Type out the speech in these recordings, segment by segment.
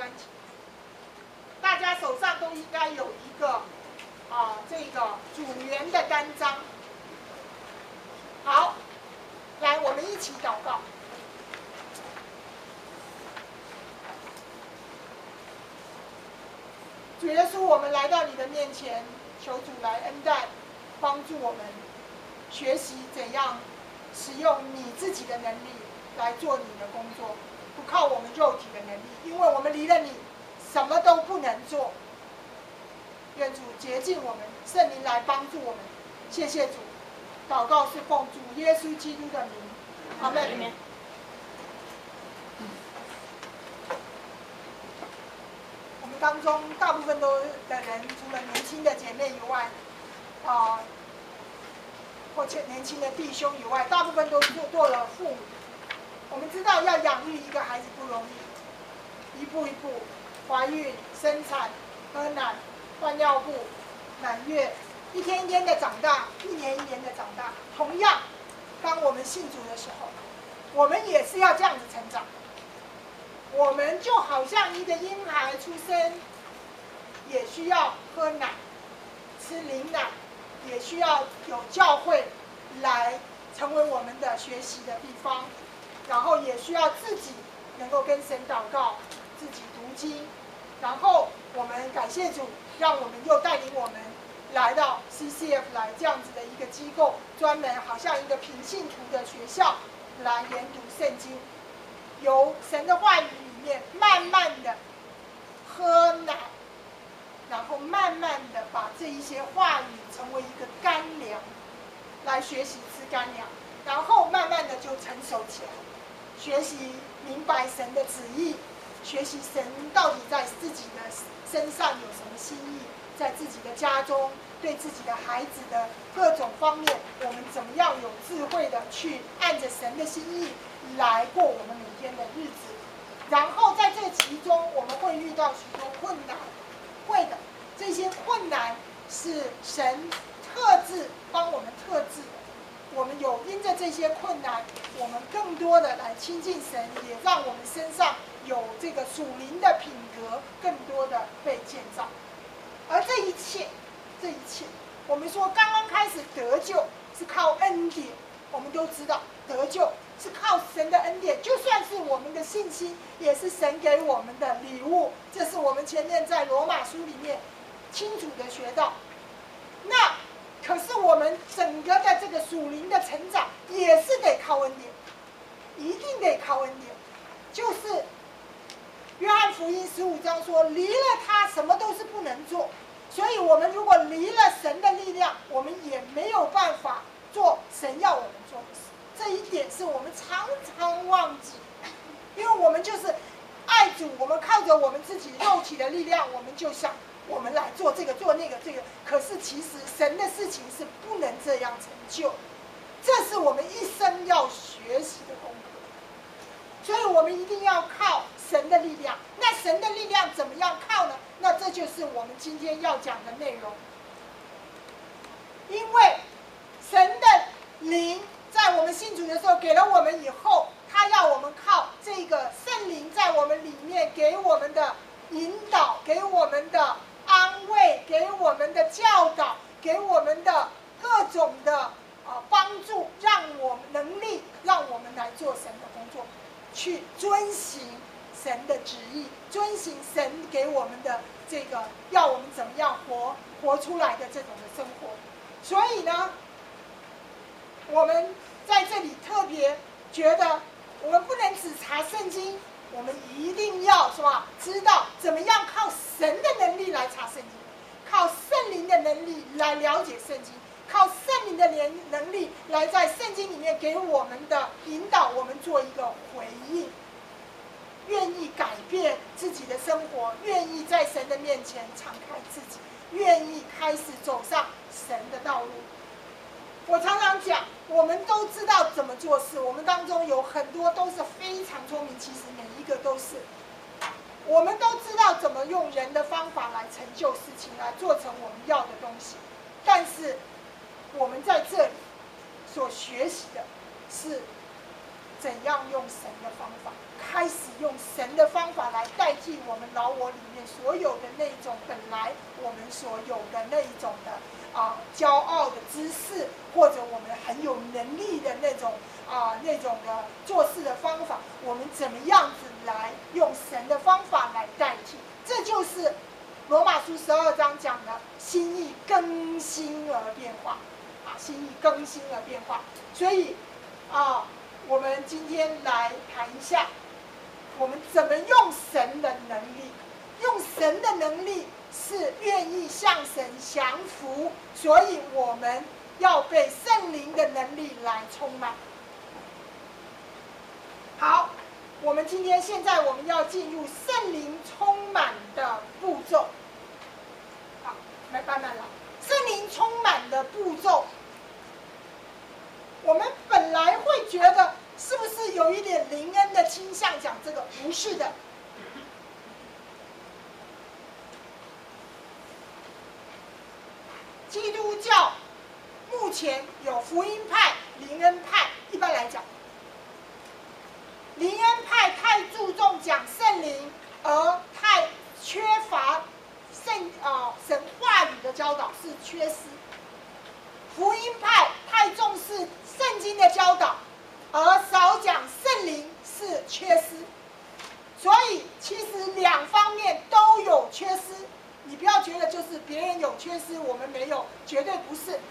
题。大家手上都应该有一个这个组员的单张。好，来，我们一起祷告。主耶稣，我们来到你的面前，求主来恩待，帮助我们学习怎样使用你自己的能力来做你的工作，不靠我们肉体的能力，因为我们离了你，什么都不能做。愿主洁净我们，圣灵来帮助我们。谢谢主，祷告是奉主耶稣基督的名，阿们。我们当中大部分的人，除了年轻的姐妹以外，或者年轻的弟兄以外，大部分都做了父母。我们知道要养育一个孩子不容易，一步一步，怀孕、生产、喝奶、换尿布、满月，一天一天的长大，一年一年的长大。同样，当我们信主的时候，我们也是要这样子成长。我们就好像一个婴孩出生，也需要喝奶、吃灵奶，也需要有教会来成为我们的学习的地方，然后也需要自己能够跟神祷告，自己读经，然后我们感谢主，让我们又带领我们来到 CCF 来这样子的一个机构，专门好像一个平信徒的学校来研读圣经，由神的话语里面慢慢的喝奶，然后慢慢的把这一些话语成为一个干粮，来学习吃干粮，然后慢慢的就成熟起来，学习明白神的旨意，学习神到底在自己的身上有什么心意，在自己的家中对自己的孩子的各种方面，我们怎么样有智慧的去按着神的心意来过我们每天的日子。然后在这其中我们会遇到许多困难，会的，这些困难是神特质帮我们特质的。我们有因着这些困难，我们更多的来亲近神，也让我们身上有这个属灵的品格更多的被建造。而这一切，我们说刚刚开始得救是靠恩典，我们都知道得救是靠神的恩典，就算是我们的信心，也是神给我们的礼物。这是我们前面在罗马书里面清楚的学到。那可是我们整个的这个属灵的成长，也是得靠恩典，一定得靠恩典。就是约翰福音15章说，离了他什么都是不能做。所以我们如果离了神的力量，我们也没有办法做神要我们做的事。这一点是我们常常忘记，因为我们就是爱主，我们靠着我们自己肉体的力量，我们就想我们来做这个做那个这个。可是其实神的事情是不能这样成就，这是我们一生要学习的功课。所以我们一定要靠神的力量。那神的力量怎么样靠呢？那这就是我们今天要讲的内容。因为神的灵在我们信主的时候给了我们以后，他要我们靠这个圣灵在我们里面给我们的引导，给我们的安慰，给我们的教导，给我们的各种的帮助，让我们能力，让我们来做神的工作，去遵行神的旨意，遵行神给我们的这个要我们怎么样活出来的这种的生活。所以呢，我们在这里特别觉得，我们不能只查圣经，我们一定要是吧？知道怎么样靠神的能力来查圣经，靠圣灵的能力来了解圣经，靠圣灵的能力来在圣经里面给我们的引导，我们做一个回应，愿意改变自己的生活，愿意在神的面前敞开自己，愿意开始走上神的道路。我常常讲，我们都知道怎么做事，我们当中有很多都是非常聪明，其实每一个都是。我们都知道怎么用人的方法来成就事情，来做成我们要的东西。但是我们在这里所学习的是怎样用神的方法，开始用神的方法来代替我们老我里面所有的那种本来我们所有的那一种的骄傲的知识，或者我们很有能力的那种的做事的方法，我们怎么样子来用神的方法来代替？这就是罗马书12章讲的心意更新而变化，心意更新而变化。所以我们今天来谈一下，我们怎么用神的能力。用神的能力是愿意向神降服，所以我们要被圣灵的能力来充满。好，我们现在我们要进入圣灵充满的步骤。好，慢慢来。圣灵充满的步骤，我们本来会觉得是不是有一点灵恩的倾向讲这个？不是的。基督教目前有福音派、灵恩派。一般来讲，灵恩派太注重讲圣灵，而太缺乏神话语的教导，是缺失。福音派太重视圣经的教导，而少讲圣灵，是缺失。所以其实两方面都有缺失。你不要觉得就是别人有缺失，我们没有，绝对不是。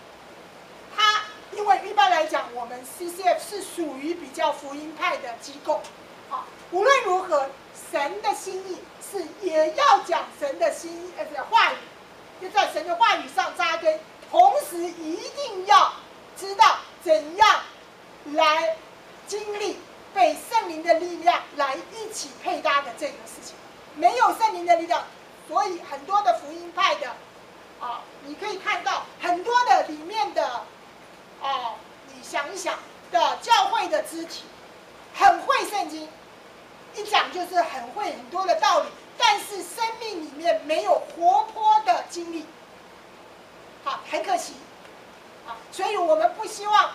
因为一般来讲，我们 CCF 是属于比较福音派的机构，无论如何，神的心意是也要讲神的话语，就在神的话语上扎根，同时一定要知道怎样来经历被圣灵的力量来一起配搭的这个事情。没有圣灵的力量，所以很多的福音派的你可以看到很多的里面的你想一想的教会的肢体很会圣经，一讲就是很会很多的道理，但是生命里面没有活泼的经历，很可惜所以我们不希望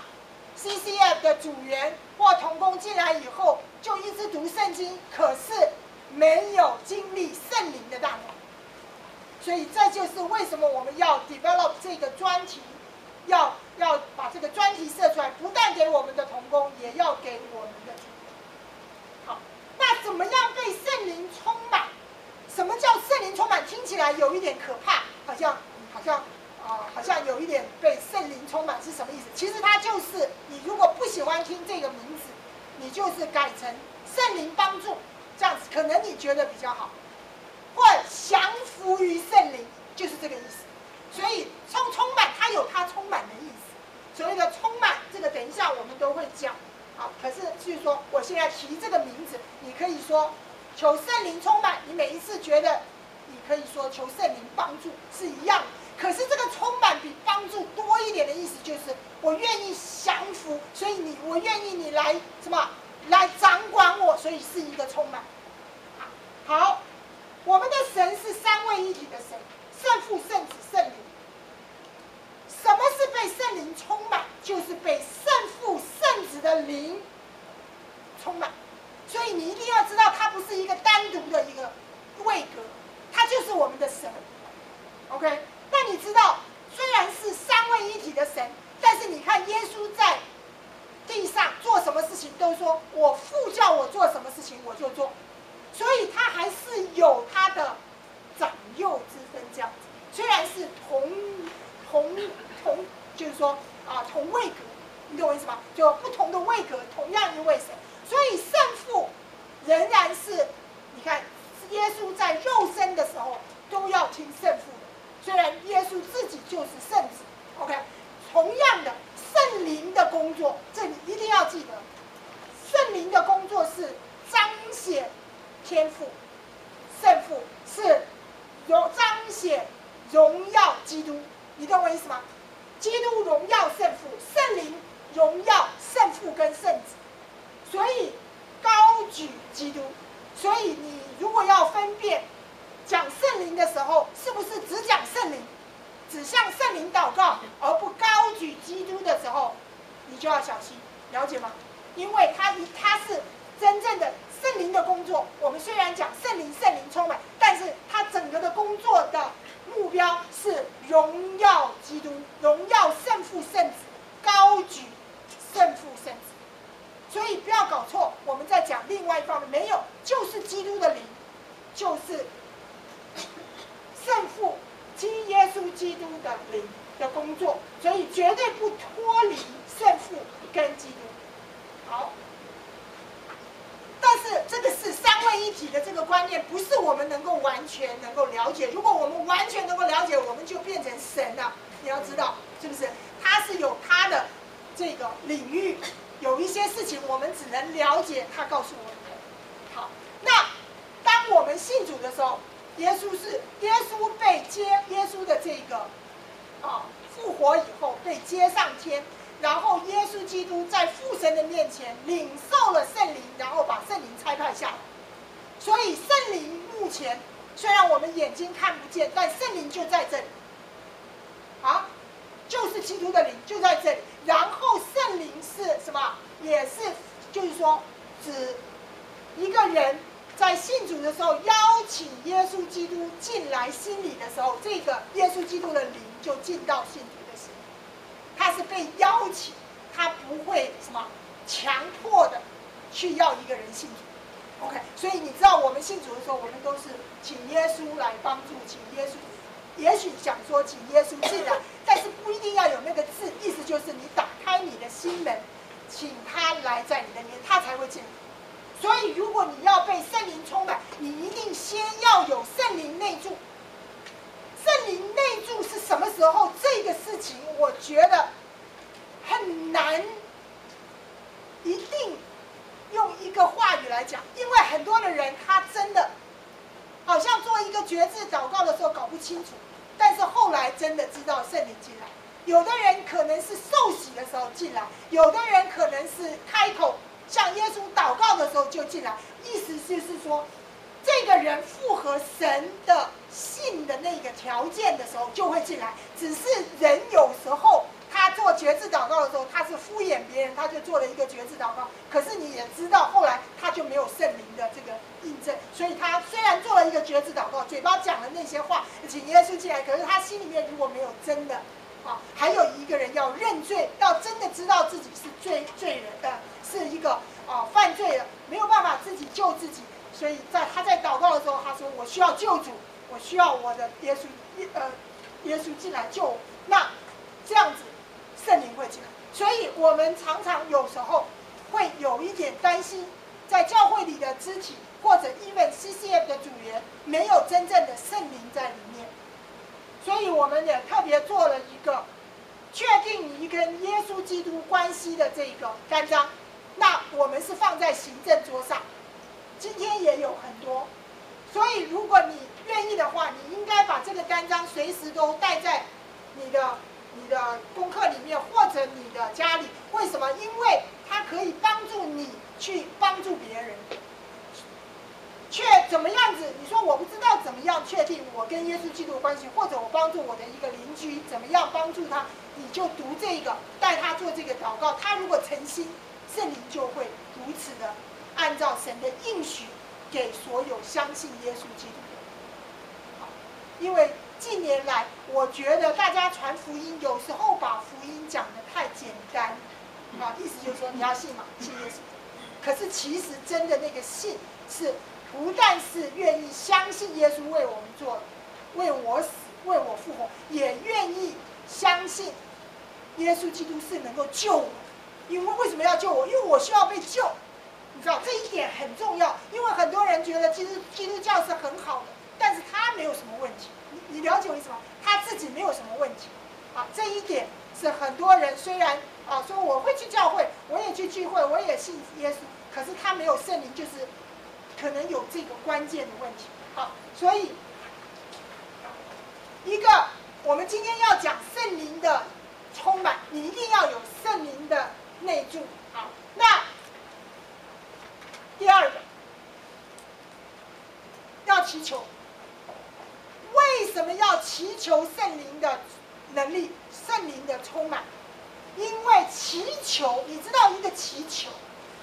CCF 的组员或同工进来以后就一直读圣经，可是没有经历圣灵的大能。所以这就是为什么我们要 develop 这个专题，要把这个专题设出来，不但给我们的同工，也要给我们的组员。好，那怎么样被圣灵充满？什么叫圣灵充满？听起来有一点可怕，好像有一点被圣灵充满是什么意思？其实它就是你如果不喜欢听这个名字，你就是改成圣灵帮助，这样子可能你觉得比较好。或降服于圣灵，就是这个意思。所以充满它有它充满的意思。所谓的充满，这个等一下我们都会讲。可是就是说，我现在提这个名字，你可以说求圣灵充满，你每一次觉得你可以说求圣灵帮助是一样的。可是这个充满比帮助多一点的意思，就是我愿意降服，所以我愿意你来来掌管我，所以是一个充满。好。我们的神是三位一体的神，圣父、圣子、圣灵。什么是被圣灵充满？就是被圣父、圣子的灵充满。所以你一定要知道，它不是一个单独的一个位格，它就是我们的神。OK， 那你知道，虽然是三位一体的神，但是你看耶稣在地上做什么事情，都说我父叫我做什么事情，我就做。所以他还是有他的长幼之分，这样子。虽然是就是说同位格，你懂我意思吗？就不同的位格，同样一位神。所以圣父仍然是，你看耶稣在肉身的时候都要听圣父的，虽然耶稣自己就是圣子。OK， 同样的圣灵的工作，这你一定要记得，圣灵的工作是彰显天父，圣父是彰显荣耀基督，你懂我意思吗？基督荣耀圣父，圣灵荣耀圣父跟圣子，所以高举基督。所以你如果要分辨讲圣灵的时候，是不是只讲圣灵，只向圣灵祷告，而不高举基督的时候，你就要小心，了解吗？ 因为它是真正的圣灵的工作。我们虽然讲圣灵充满，但是它整个的工作的目标是荣耀基督，荣耀圣父圣子，高举圣父圣子。所以不要搞错，我们在讲另外一方面，没有，就是基督的灵，就是圣父耶稣基督的灵的工作，所以绝对不脱离圣父跟基督。好，但是这个是三位一体的这个观念，不是我们能够完全能够了解。如果我们完全能够了解，我们就变成神了。你要知道，是不是？他是有他的这个领域，有一些事情我们只能了解他告诉我们的。好，那当我们信主的时候，耶稣被耶稣的这个复活以后被接上天。然后耶稣基督在父神的面前领受了圣灵，然后把圣灵差派下来。所以圣灵目前虽然我们眼睛看不见，但圣灵就在这里。啊，就是基督的灵就在这里。然后圣灵是什么？也是就是说，指一个人在信主的时候邀请耶稣基督进来心里的时候，这个耶稣基督的灵就进到信主。他是被邀请，他不会什么强迫的去要一个人信主。OK， 所以你知道我们信主的时候，我们都是请耶稣来帮助，请耶稣，也许想说请耶稣进来，但是不一定要有那个字，意思就是你打开你的心门，请他来在你的里面，他才会进来。所以如果你要被圣灵充满，你一定先要有圣灵内住。圣灵内住是什么时候？这个事情我觉得很难，一定用一个话语来讲，因为很多的人他真的好像做一个决志祷告的时候搞不清楚，但是后来真的知道圣灵进来。有的人可能是受洗的时候进来，有的人可能是开口向耶稣祷告的时候就进来，意思就是说，这个人符合神的信的那个条件的时候就会进来。只是人有时候他做决志祷告的时候，他是敷衍别人，他就做了一个决志祷告。可是你也知道，后来他就没有圣灵的这个印证，所以他虽然做了一个决志祷告，嘴巴讲了那些话，请耶稣进来，可是他心里面如果没有真的还有一个人要认罪，要真的知道自己是罪人是一个犯罪了，没有办法自己救自己。所以他在祷告的时候，他说：“我需要救主，我需要我的耶稣进来救我。”那这样子，圣灵会进来。所以我们常常有时候会有一点担心，在教会里的肢体或者 even CCF 的组员没有真正的圣灵在里面。所以我们也特别做了一个确定你跟耶稣基督关系的这个单张，那我们是放在行政桌上。今天也有很多，所以如果你愿意的话，你应该把这个单张随时都带在你的功课里面，或者你的家里。为什么？因为它可以帮助你去帮助别人。怎么样子？你说我不知道怎么样确定我跟耶稣基督的关系，或者我帮助我的一个邻居怎么样帮助他，你就读这个，带他做这个祷告。他如果诚心，圣灵就会如此的按照神的应许给所有相信耶稣基督的人。因为近年来我觉得大家传福音有时候把福音讲得太简单，意思就是说你要信嘛，信耶稣。可是其实真的那个信是不但是愿意相信耶稣为我们做，为我死，为我复活，也愿意相信耶稣基督是能够救我。因为为什么要救我？因为我需要被救。你知道这一点很重要，因为很多人觉得基督教是很好的，但是他没有什么问题。你了解为什么？他自己没有什么问题。这一点是很多人虽然说我会去教会，我也去聚会，我也信耶稣，可是他没有圣灵，就是可能有这个关键的问题。所以一个我们今天要讲圣灵的充满，你一定要有圣灵的内住。那第二个要祈求。为什么要祈求圣灵的能力、圣灵的充满？因为祈求，你知道一个祈求，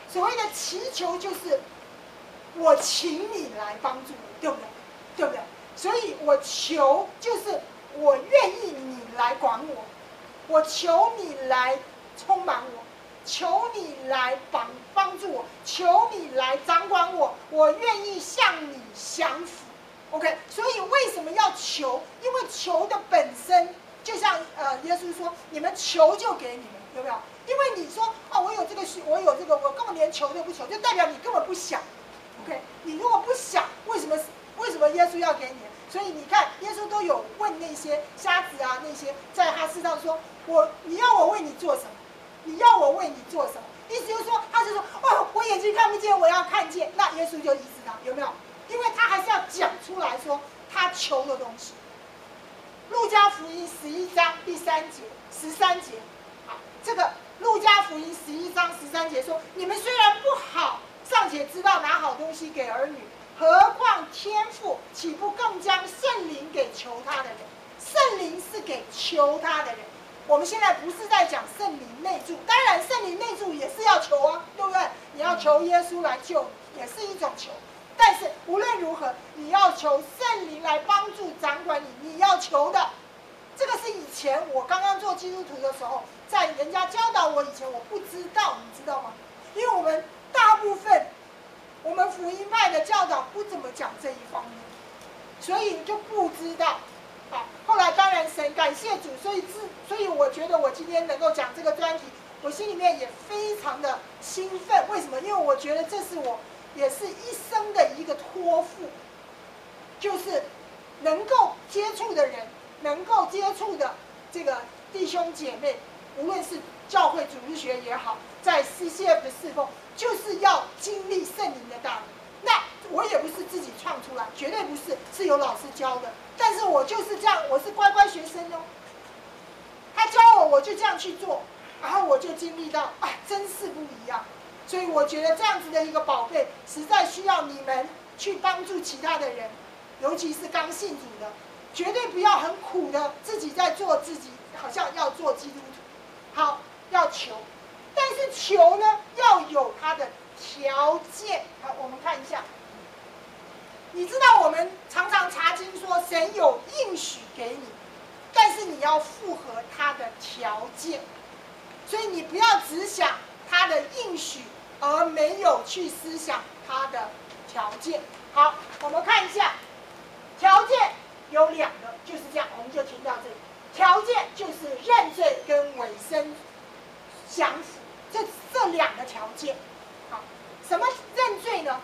所谓的祈求就是我请你来帮助我，对不对？对不对？所以我求就是我愿意你来管我，我求你来充满我，求你来帮助我，求你来掌管我，我愿意向你降服。OK， 所以为什么要求？因为求的本身就像耶稣说，你们求就给你们，有没有？因为你说哦，我有这个，我根本连求都不求，就代表你根本不想。OK， 你如果不想，为什么耶稣要给你？所以你看，耶稣都有问那些瞎子啊，那些在他身上说，你要我为你做什么？你要我为你做什么？意思就是说，他就说，哦，我眼睛看不见，我要看见。那耶稣就医治他，有没有？因为他还是要讲出来说他求的东西。路加福音11章第13节，好，这个路加福音11章13节说，你们虽然不好，尚且知道拿好东西给儿女，何况天父岂不更将圣灵给求他的人？圣灵是给求他的人。我们现在不是在讲圣灵内住，当然圣灵内住也是要求啊，对不对？你要求耶稣来救你，也是一种求。但是无论如何，你要求圣灵来帮助掌管你，你要求的，这个是以前我刚刚做基督徒的时候，在人家教导我以前我不知道，你知道吗？因为我们大部分我们福音派的教导不怎么讲这一方面，所以就不知道。好，后来当然神感谢主，所以我觉得我今天能够讲这个专题，我心里面也非常的兴奋。为什么？因为我觉得这是我也是一生的一个托付，就是能够接触的人，能够接触的这个弟兄姐妹，无论是教会主日学也好，在 CCF 的侍奉，就是要经历圣灵的大能。那我也不是自己创出来，绝对不是，是有老师教的。但是我就是这样，我是乖乖学生哦。他教我，我就这样去做，然后我就经历到，啊，真是不一样。所以我觉得这样子的一个宝贝，实在需要你们去帮助其他的人，尤其是刚信主的，绝对不要很苦的自己在做自己，好像要做基督徒。好，要求，但是求呢要有它的条件。好，我们看一下。你知道我们常常查经说神有应许给你，但是你要符合他的条件，所以你不要只想他的应许，而没有去思想他的条件。好，我们看一下，条件有2个，就是这样，我们就听到这里。条件就是认罪跟委身降服，这2个条件。好，什么认罪呢？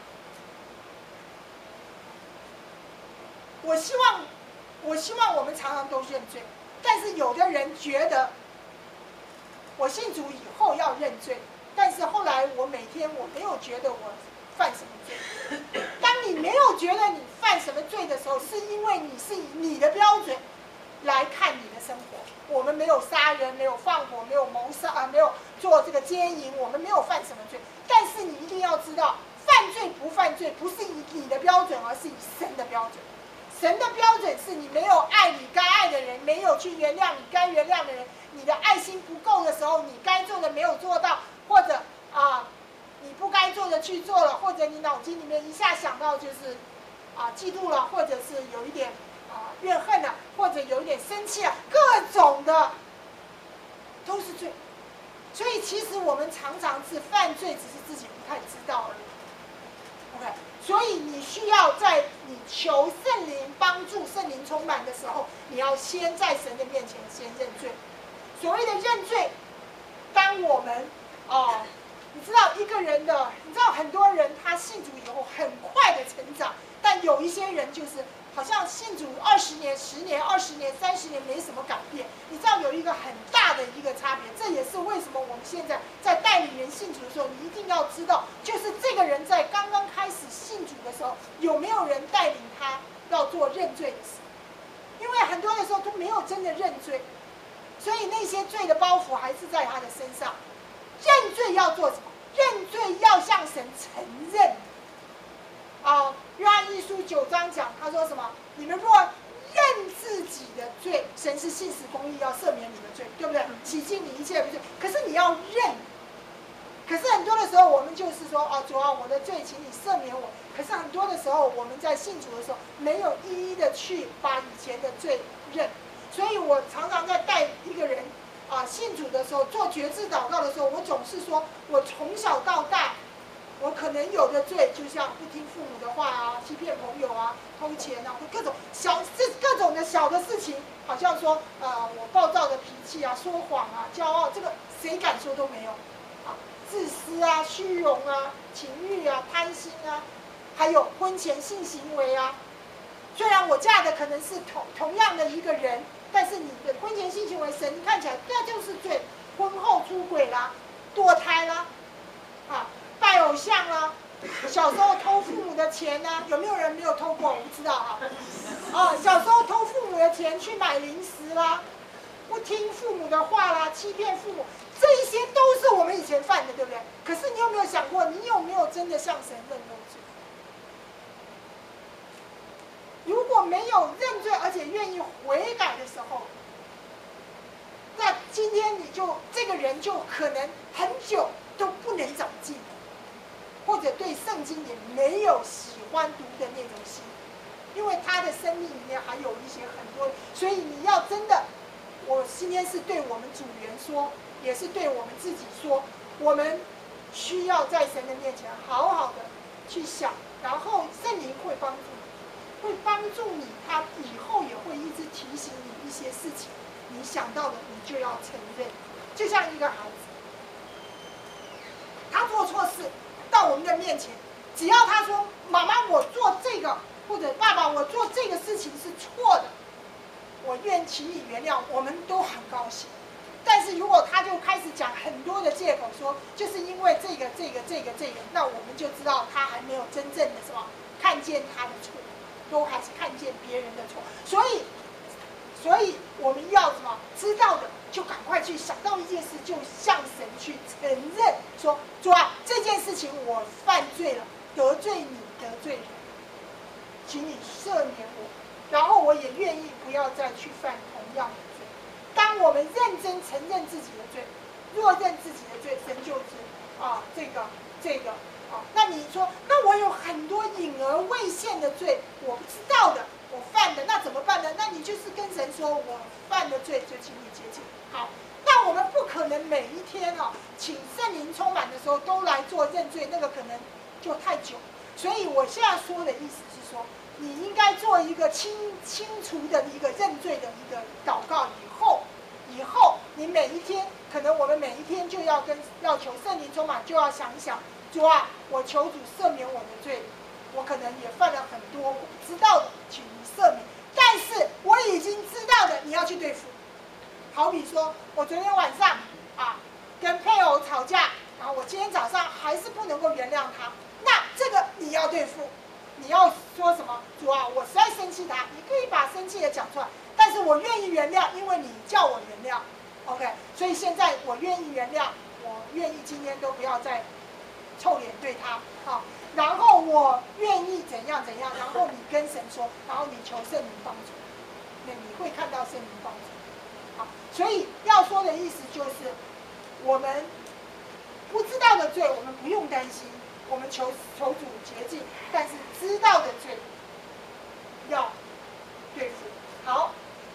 我希望我们常常都认罪，但是有的人觉得我信主以后要认罪，但是后来我每天我没有觉得我犯什么罪。当你没有觉得你犯什么罪的时候，是因为你是以你的标准来看你的生活。我们没有杀人，没有放火，没有谋杀，没有做这个奸淫，我们没有犯什么罪。但是你一定要知道，犯罪不犯罪不是以你的标准，而是以神的标准。神的标准是你没有爱你该爱的人，没有去原谅你该原谅的人，你的爱心不够的时候，你该做的没有做到，或者你不该做的去做了，或者你脑筋里面一下想到就是嫉妒了，或者是有一点怨恨了，或者有一点生气了，各种的都是罪。所以其实我们常常是犯罪，只是自己不太知道而已。OK， 所以你需要在你求圣灵帮助、圣灵充满的时候，你要先在神的面前先认罪。所谓的认罪，当我们你知道一个人的，你知道很多人他信主以后很快的成长，但有一些人就是好像信主20年、10年、20年、30年没什么改变。你知道有一个很大的一个差别，这也是为什么我们现在在带领人信主的时候，你一定要知道，就是这个人在刚刚开始信主的时候，有没有人带领他要做认罪的事？因为很多的时候都没有真的认罪，所以那些罪的包袱还是在他的身上。认罪要做什么？认罪要向神承认。约翰一书9章讲，他说什么？你们若认自己的罪，神是信实公义，要赦免你的罪，对不对？洗净你一切的罪。可是你要认， 可是很多的时候，我们就是说，啊，主啊，我的罪，请你赦免我。可是很多的时候，我们在信主的时候，没有一一的去把以前的罪认。所以我常常在带一个人信主的时候，做决志祷告的时候，我总是说，我从小到大，我可能有的罪，就像不听父母的话啊，欺骗朋友啊，偷钱啊，或各种各种的小的事情，好像说我暴躁的脾气啊，说谎啊，骄傲，这个谁敢说都没有。自私啊，虚荣啊，情欲啊，贪心啊，还有婚前性行为啊。虽然我嫁的可能是同样的一个人，但是你的婚前性行为，神看起来那就是罪。婚后出轨啦，堕胎啦，拜偶像啦，小时候偷父母的钱呢，有没有人没有偷过？我不知道小时候偷父母的钱去买零食啦，不听父母的话啦，欺骗父母。这一些都是我们以前犯的，对不对？可是你有没有想过，你有没有真的向神认认罪？如果没有认罪，而且愿意悔改的时候，那今天这个人就可能很久都不能长进，或者对圣经也没有喜欢读的那种心，因为他的生命里面还有一些很多，所以你要真的，我今天是对我们组员说。也是对我们自己说，我们需要在神的面前好好的去想，然后圣灵会帮助你，会帮助你，他以后也会一直提醒你一些事情，你想到的你就要承认。就像一个孩子，他做错事到我们的面前，只要他说妈妈我做这个，或者爸爸我做这个事情是错的，我愿请你原谅，我们都很高兴。但是如果他就开始讲很多的借口，说就是因为这个，那我们就知道他还没有真正的什么看见他的错，都还是看见别人的错。所以我们要什么？知道的就赶快去想到一件事，就向神去承认，说主啊，这件事情我犯罪了，得罪你，得罪人，请你赦免我，然后我也愿意不要再去犯同样的。当我们认真承认自己的罪，若认自己的罪，神就知这个那你说，那我有很多隐而未现的罪，我不知道的，我犯的，那怎么办呢？那你就是跟神说，我犯的罪就请你洁净。好，那我们不可能每一天请圣灵充满的时候都来做认罪，那个可能就太久。所以我现在说的意思是说，你应该做一个清除的一个认罪的一个祷告。以后你每一天，可能我们每一天就要求圣灵充满，就要想一想，主啊，我求主赦免我的罪，我可能也犯了很多我不知道的，请你赦免。但是我已经知道的，你要去对付。好比说，我昨天晚上跟配偶吵架，然后我今天早上还是不能够原谅他，那这个你要对付。你要说什么？主啊，我实在生气他，你可以把生气的讲出来，但是我愿意原谅，因为你叫我原谅 ，OK？ 所以现在我愿意原谅，我愿意今天都不要再臭脸对他，然后我愿意怎样，然后你跟神说，然后你求圣灵帮助，那你会看到圣灵帮助。好，所以要说的意思就是，我们不知道的罪，我们不用担心。我们求主洁净，但是知道的罪要对付。好，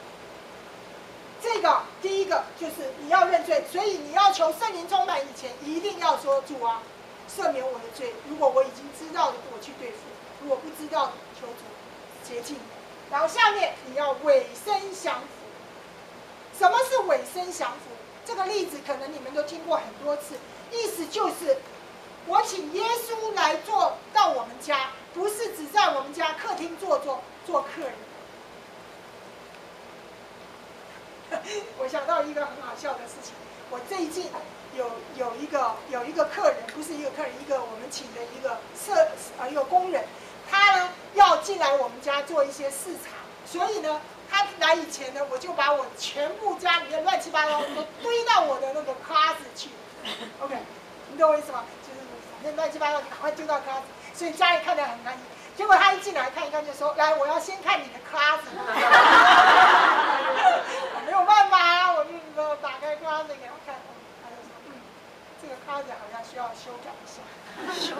这个第一个就是你要认罪，所以你要求圣灵充满以前，一定要说主啊，赦免我的罪。如果我已经知道的，我去对付；如果不知道的，求主洁净。然后下面你要委身降服。什么是委身降服？这个例子可能你们都听过很多次，意思就是。我请耶稣来做到我们家，不是只在我们家客厅做客人。我想到一个很好笑的事情，我最近有一个客人，不是一个客人，一个我们请的一个工人，他呢要进来我们家做一些视察，所以呢，他来以前呢，我就把我全部家里面乱七八糟都堆到我的那个closet去 ，OK， 你懂我意思吗？那乱七八糟，赶快丢到closet，所以家里看得很干净。结果他一进来看一看，就说：“来，我要先看你的closet。”没有办法啊，我就打开closet给他看，他就说：“这个closet好像需要修改一下。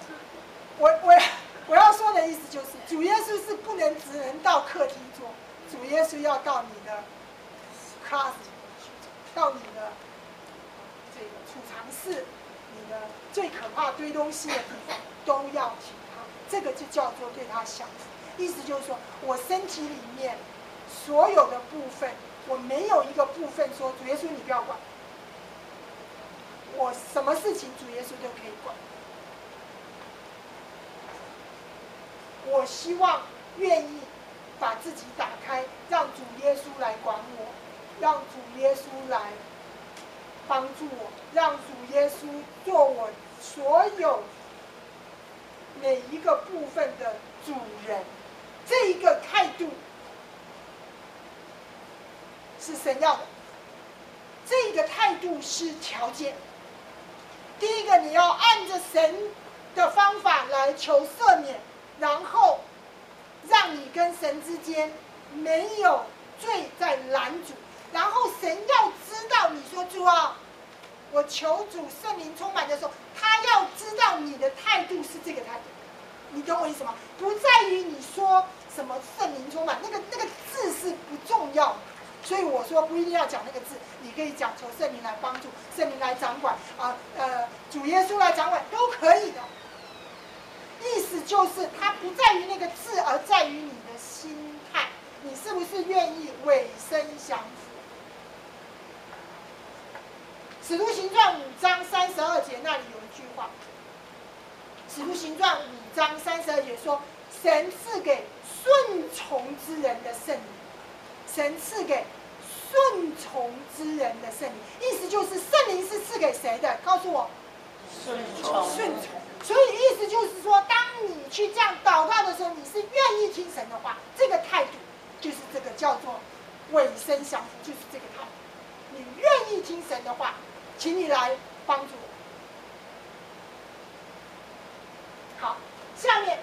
我要说的意思就是，主耶稣是只能到客厅坐，主耶稣要到你的 class 里面去，到你的这个储藏室，你的最可怕堆东西的地方都要请他，这个就叫做对他降服。意思就是说，我身体里面所有的部分，我没有一个部分说主耶稣你不要管，我什么事情主耶稣都可以管。我希望愿意把自己打开，让主耶稣来管我，让主耶稣来帮助我，让主耶稣做我所有每一个部分的主人。这一个态度是神要的，这个态度是条件。第一个，你要按着神的方法来求赦免，然后让你跟神之间没有罪在拦阻，然后神要知道你说主啊，我求主圣灵充满的时候，他要知道你的态度是这个态度。你懂我意思吗？不在于你说什么圣灵充满，那个字是不重要的。所以我说不一定要讲那个字，你可以讲求圣灵来帮助，圣灵来掌管主耶稣来掌管都可以的。意思就是它不在于那个字，而在于你的心态，你是不是愿意委身降服？使徒行传5章32节那里有一句话，使徒行传5章32节说，神赐给顺从之人的圣灵，神赐给顺从之人的圣灵，意思就是圣灵是赐给谁的？告诉我，顺从。所以意思就是说，当你去这样祷告的时候，你是愿意听神的话，这个态度就是这个叫做委身降服，就是这个态度。你愿意听神的话，请你来帮助我。好，下面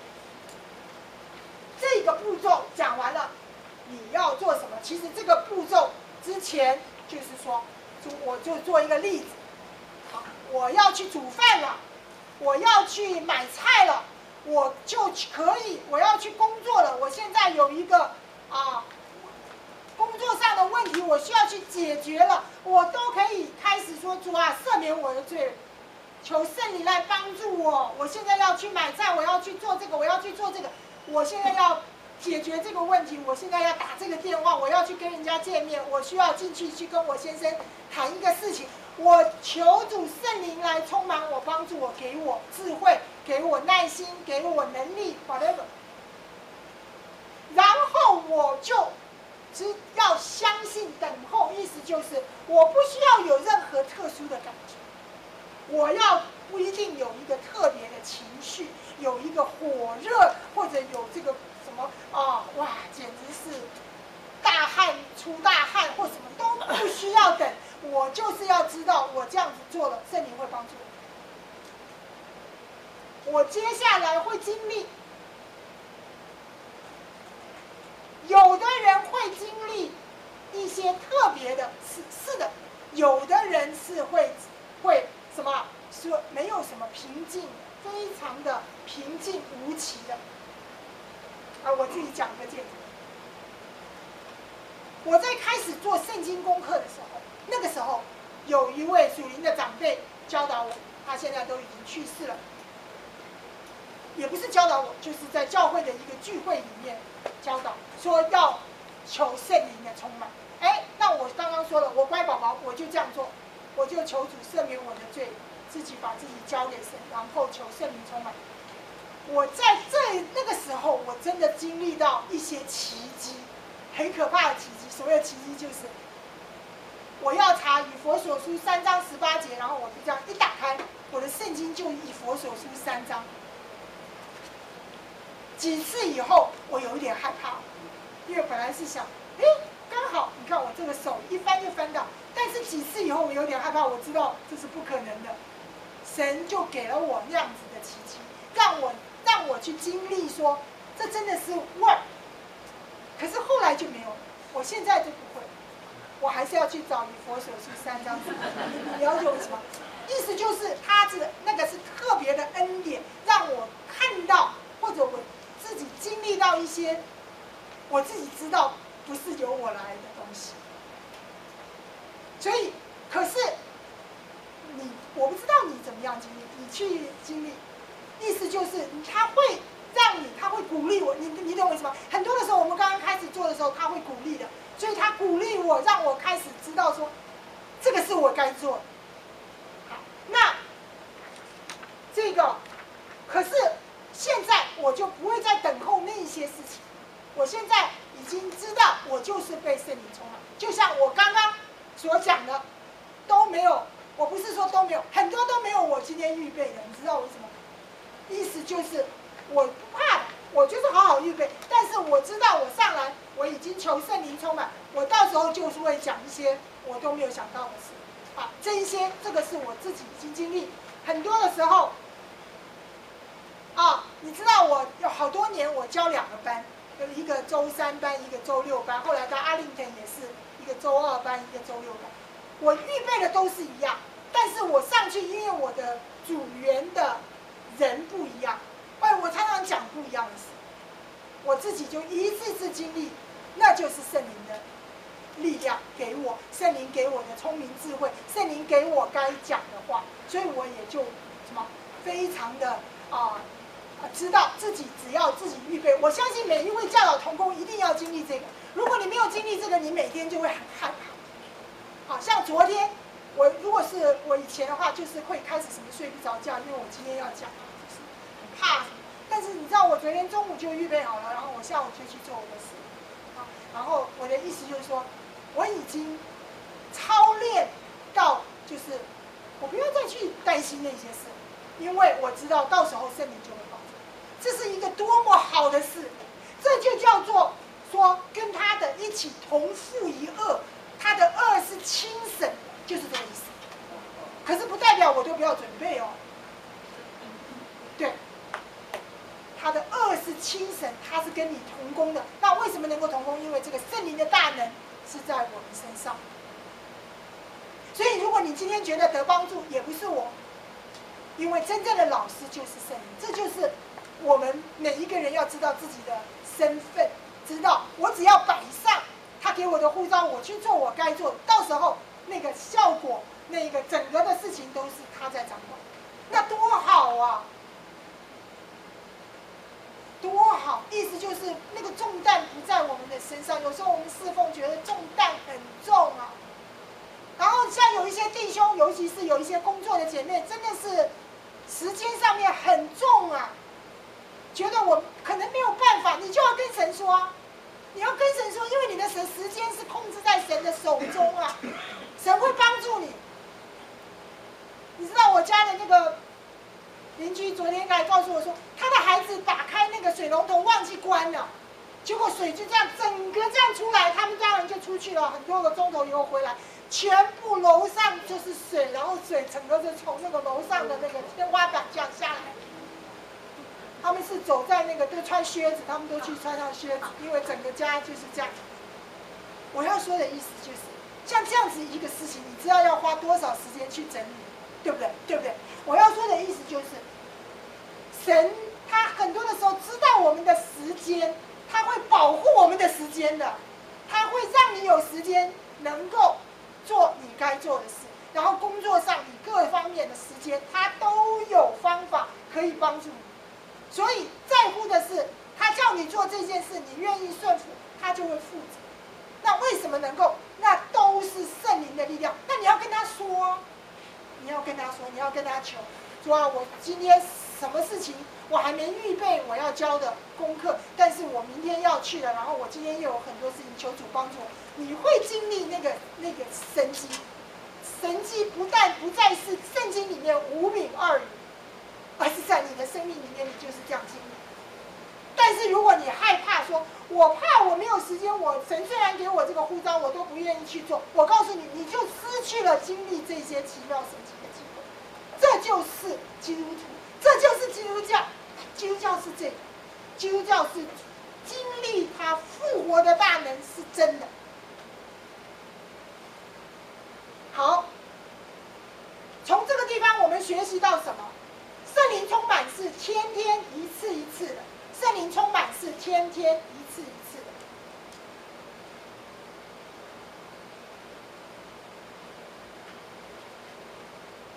这个步骤讲完了，你要做什么？其实这个步骤之前就是说，我就做一个例子。好，我要去煮饭了。我要去买菜了，我就可以，我要去工作了。我现在有一个工作上的问题，我需要去解决了，我都可以开始说主啊，赦免我的罪，求圣灵来帮助我。我现在要去买菜，我要去做这个，我要去做这个，我现在要解决这个问题，我现在要打这个电话，我要去跟人家见面，我需要进去跟我先生谈一个事情。我求主圣灵来充满我，帮助我，给我智慧，给我耐心，给我能力 whatever。 然后我就只要相信等候，意思就是我不需要有任何特殊的感觉，我要不一定有一个特别的情绪，有一个火热，或者有这个什么哇，简直是大汗出大汗或什么都不需要等。我就是要知道，我这样子做了，圣灵会帮助我。我接下来会经历，有的人会经历一些特别的，是的，有的人是会什么，说没有什么平静，非常的平静无奇的。我自己讲一个见证，我在开始做圣经功课的时候。那个时候，有一位属灵的长辈教导我，他现在都已经去世了。也不是教导我，就是在教会的一个聚会里面教导，说要求圣灵的充满。那我刚刚说了，我乖宝宝，我就这样做，我就求主赦免我的罪，自己把自己交给神，然后求圣灵充满。我在那个时候，我真的经历到一些奇迹，很可怕的奇迹。所谓的奇迹就是。我要查以弗所书3章18节，然后我就这样一打开，我的圣经就以弗所书3章。几次以后，我有一点害怕，因为本来是想，刚好你看我这个手一翻就翻到，但是几次以后我有点害怕，我知道这是不可能的，神就给了我那样子的奇迹，让我去经历说，这真的是 work。可是后来就没有了，我现在就不会。我还是要去找以弗所书3章，你了解为什么？ 意思就是他那个是特别的恩典，让我看到或者我自己经历到一些我自己知道不是由我来的东西。所以，可是我不知道你怎么样经历，你去经历，意思就是他会让你，他会鼓励我，你懂我意思吗？很多的时候，我们刚刚开始做的时候，他会鼓励的，所以他鼓励我，让我开始知道说，这个是我该做的。好，那这个，可是现在我就不会再等候那些事情，我现在已经知道，我就是被圣灵充满，就像我刚刚所讲的，都没有。我不是说都没有，很多都没有我今天预备的，你知道为什么？意思就是我不怕的，我就是好好预备。但是我知道我上来，我已经求圣灵充满，我到时候就是会讲一些我都没有想到的事。啊，这个是我自己已经经历很多的时候。啊，你知道我有好多年我教2个班，有一个周3班，一个周6班，后来到阿灵顿也是一个周2班，一个周6班。我预备的都是一样，但是我上去，因为我的组员的人不一样，我常常讲不一样的事，我自己就一次次经历，那就是圣灵的力量给我，圣灵给我的聪明智慧，圣灵给我该讲的话，所以我也就非常的知道自己只要自己预备。我相信每一位教导同工一定要经历这个，如果你没有经历这个，你每天就会很害怕。好像昨天，如果是我以前的话，就是会开始什么睡不着觉，因为我今天要讲，就是很怕。但是你知道，我昨天中午就预备好了，然后我下午就去做我的事。然后我的意思就是说，我已经操练到，就是我不要再去担心那些事，因为我知道到时候圣灵就会帮助。这是一个多么好的事，这就叫做说跟他的一起同负一轭。他的恶是轻省，就是这个意思。可是不代表我就不要准备哦。对，他的恶是轻省，他是跟你同工的。那为什么能够同工？因为这个圣灵的大能是在我们身上。所以，如果你今天觉得得帮助，也不是我，因为真正的老师就是圣灵。这就是我们每一个人要知道自己的身份，知道我只要摆上他给我的呼召，我去做我该做的，到时候那个效果，那个整个的事情都是他在掌管，那多好啊！多好！意思就是那个重担不在我们的身上。有时候我们侍奉觉得重担很重啊，然后像有一些弟兄，尤其是有一些工作的姐妹，真的是时间上面很重啊，觉得我可能没有办法，你就要跟神说啊。你要跟神说，因为你的时间是控制在神的手中啊，神会帮助你。你知道我家的那个邻居昨天来告诉我说，他的孩子打开那个水龙头忘记关了，结果水就这样整个这样出来，他们家人就出去了很多个钟头以后回来，全部楼上就是水，然后水整个就从那个楼上的那个天花板这样下来。他们是走在那个都穿靴子，他们都去穿上靴子，因为整个家就是这样。我要说的意思就是，像这样子一个事情，你知道要花多少时间去整理，对不对？对不对？我要说的意思就是，神他很多的时候知道我们的时间，他会保护我们的时间的，他会让你有时间能够做你该做的事，然后工作上你各方面的时间，他都有方法可以帮助你。所以在乎的是，他叫你做这件事，你愿意顺服，他就会负责。那为什么能够？那都是圣灵的力量。那你要跟他说，你要跟他说，你要跟他求，说啊，我今天什么事情我还没预备我要教的功课，但是我明天要去了，然后我今天又有很多事情，求主帮助我。你会经历那个神迹，神迹不但不再是圣经里面5饼2鱼。而是在你的生命里面，你就是这样经历。但是如果你害怕说，我怕我没有时间，神虽然给我这个呼召，我都不愿意去做，我告诉你，你就失去了经历这些奇妙神迹的机会。这就是基督徒，这就是基督教。基督教是这个，基督教是经历他复活的大能是真的。好，从这个地方。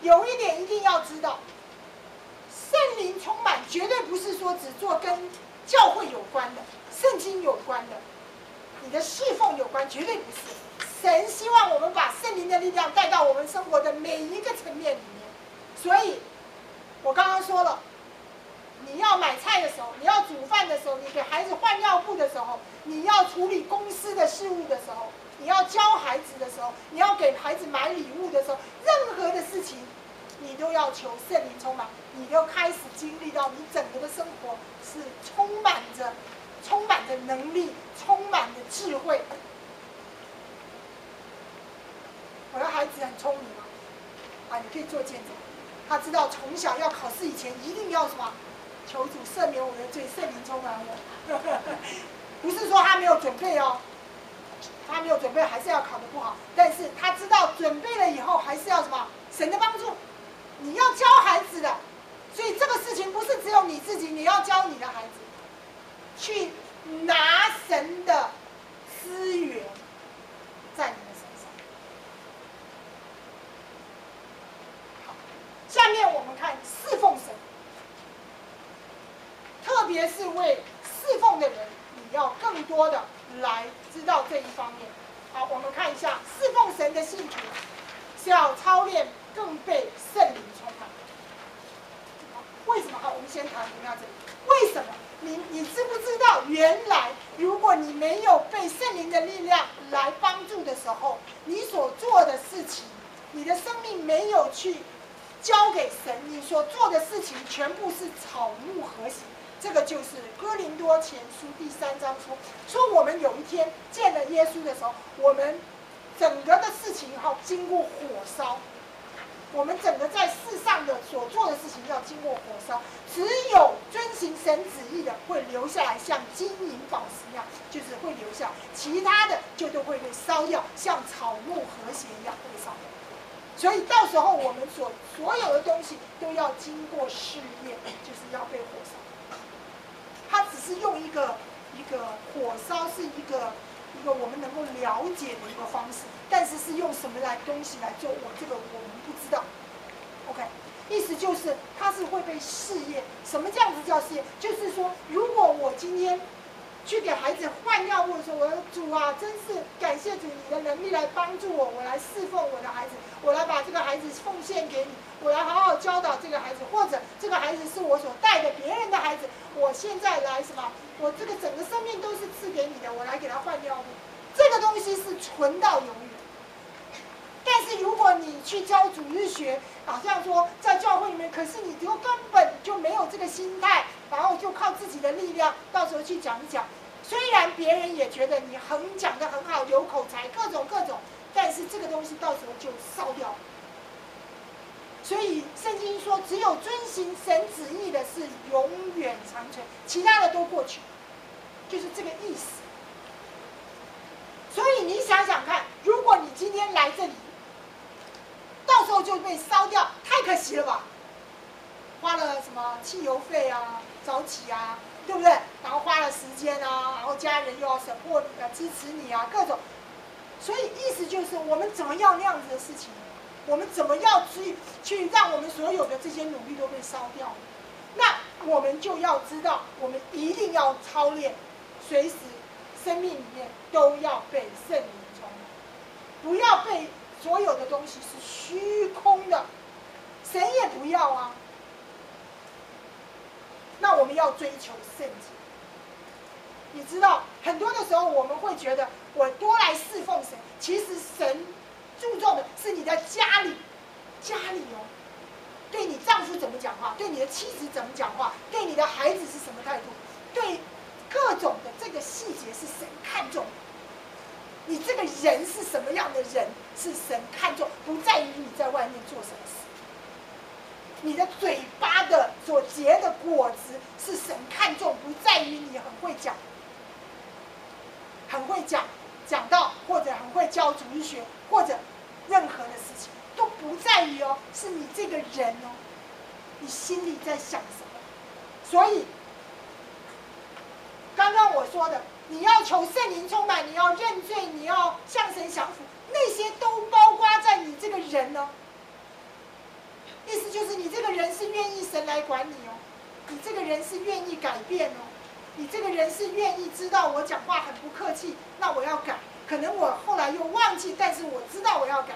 有一点一定要知道，圣灵充满绝对不是说只做跟教会有关的、圣经有关的、你的侍奉有关，绝对不是。神希望我们把圣灵的力量带到我们生活的每一个层面里面。所以，我刚刚说了，你要买菜的时候，你要煮饭的时候，你给孩子换尿布的时候，你要处理公司的事务的时候，你要教孩子的时候，你要给孩子买礼物的时候，任何的事情，你都要求圣灵充满，你就开始经历到你整个的生活是充满着能力，充满着智慧。我的孩子很聪明嘛，你可以做见证。他知道从小要考试以前一定要什么，求主赦免我的罪，圣灵充满我。不是说他没有准备哦，他没有准备还是要考得不好，但是他知道准备了以后还是要什么，神的帮助。你要教孩子的，所以这个事情不是只有你自己，你要教你的孩子，去拿神的资源在你的身上。好，下面我们看侍奉神，特别是为侍奉的人，你要更多的来知道这一方面。好，我们看一下侍奉神的信徒是要操练，更被圣灵充满。为什么？好，我们先谈到这里。为什么？你知不知道？原来，如果你没有被圣灵的力量来帮助的时候，你所做的事情，你的生命没有去交给神，你所做的事情全部是草木禾秸。这个就是哥林多前书第3章说我们有一天见了耶稣的时候，我们整个的事情经过火烧。我们整个在世上的所做的事情要经过火烧，只有遵行神旨意的会留下来，像金银宝石一样，就是会留下；其他的就都会被烧掉，像草木禾秸一样会烧掉。所以到时候我们所有的东西都要经过试验，就是要被火烧。它只是用一个火烧是一个我们能够了解的一个方式，但是是用什么东西来做，我们不知道。OK， 意思就是它是会被试验。什么这样子叫试验？就是说，如果我今天去给孩子换尿布的时候，我说主啊，真是感谢主，你的能力来帮助我，我来侍奉我的孩子，我来把这个孩子奉献给你，我来好好教导这个孩子，或者这个孩子是我所带的别人的孩子，我现在来什么？我这个整个生命都是赐给你的，我来给他换尿布，这个东西是存到永远。但是如果你去教主日学，好像说在教会里面，可是你根本就没有这个心态，然后就靠自己的力量，到时候去讲一讲，虽然别人也觉得你讲得很好，有口才，各种，但是这个东西到时候就烧掉了。所以圣经说，只有遵行神旨意的是永远长存，其他的都过去，就是这个意思。所以你想想看，如果你今天来这里，到时候就被烧掉，太可惜了吧？花了什么汽油费啊、早起啊，对不对？然后花了时间啊，然后家人又要support你啊、支持你啊，各种。所以意思就是，我们怎么样那样子的事情？我们怎么样去让我们所有的这些努力都被烧掉呢？那我们就要知道，我们一定要操练，随时生命里面都要被圣灵充满，不要被所有的东西是虚空的，神也不要啊。那我们要追求圣洁。你知道，很多的时候我们会觉得，我多来侍奉神，其实神注重的是你的家里哦，对你丈夫怎么讲话，对你的妻子怎么讲话，对你的孩子是什么态度，对各种的这个细节是神看重的。你这个人是什么样的人，是神看重，不在于你在外面做什么事。你的嘴巴的所结的果子是神看重，不在于你很会讲道，或者很会教主日学，或者任何的事情都不在于哦，是你这个人哦，你心里在想什么。所以刚刚我说的，你要求圣灵充满，你要认罪，你要向神降服，那些都包括在你这个人呢。 是愿意神来管你哦，你这个人是愿意改变哦，你这个人是愿意知道我讲话很不客气，那我要改。可能我后来又忘记，但是我知道我要改。